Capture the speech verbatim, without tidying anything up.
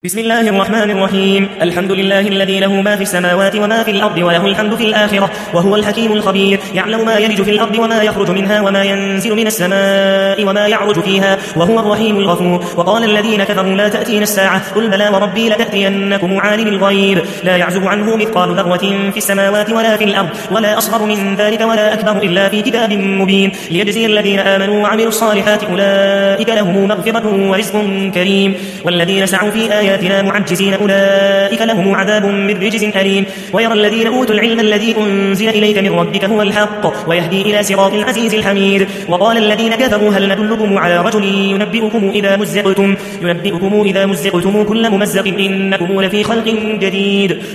بسم الله الرحمن الرحيم. الحمد لله الذي له ما في السماوات وما في الأرض وله الحمد في الآخرة وهو الحكيم الخبير. يعلم ما يلج في الأرض وما يخرج منها وما ينزل من السماء وما يعرج فيها وهو الرحيم الغفور. وقال الذين كفروا لا تأتينا الساعة قل بلى وربي لتأتينكم عالم الغيب لا يعزب عنه مثقال ذرة في السماوات ولا في الأرض ولا أصغر من ذلك ولا أكبر إلا في كتاب مبين ليجزي الذين آمنوا وعملوا الصالحات أولئك لهم مغفرة ورزق كريم. والذين سعوا في آياتنا معجزين أولئك لهم عذاب من رجز أليم. ويرى الذين أوتوا العلم الذي أنزل إليك من ربك هو الحق ويهدي إلى صراط العزيز الحميد. وقال الذين كفروا هل ندلكم على رجل ينبئكم إذا مزقتم ينبئكم إذا مزقتم كل ممزق إنكم لفي خلق جديد.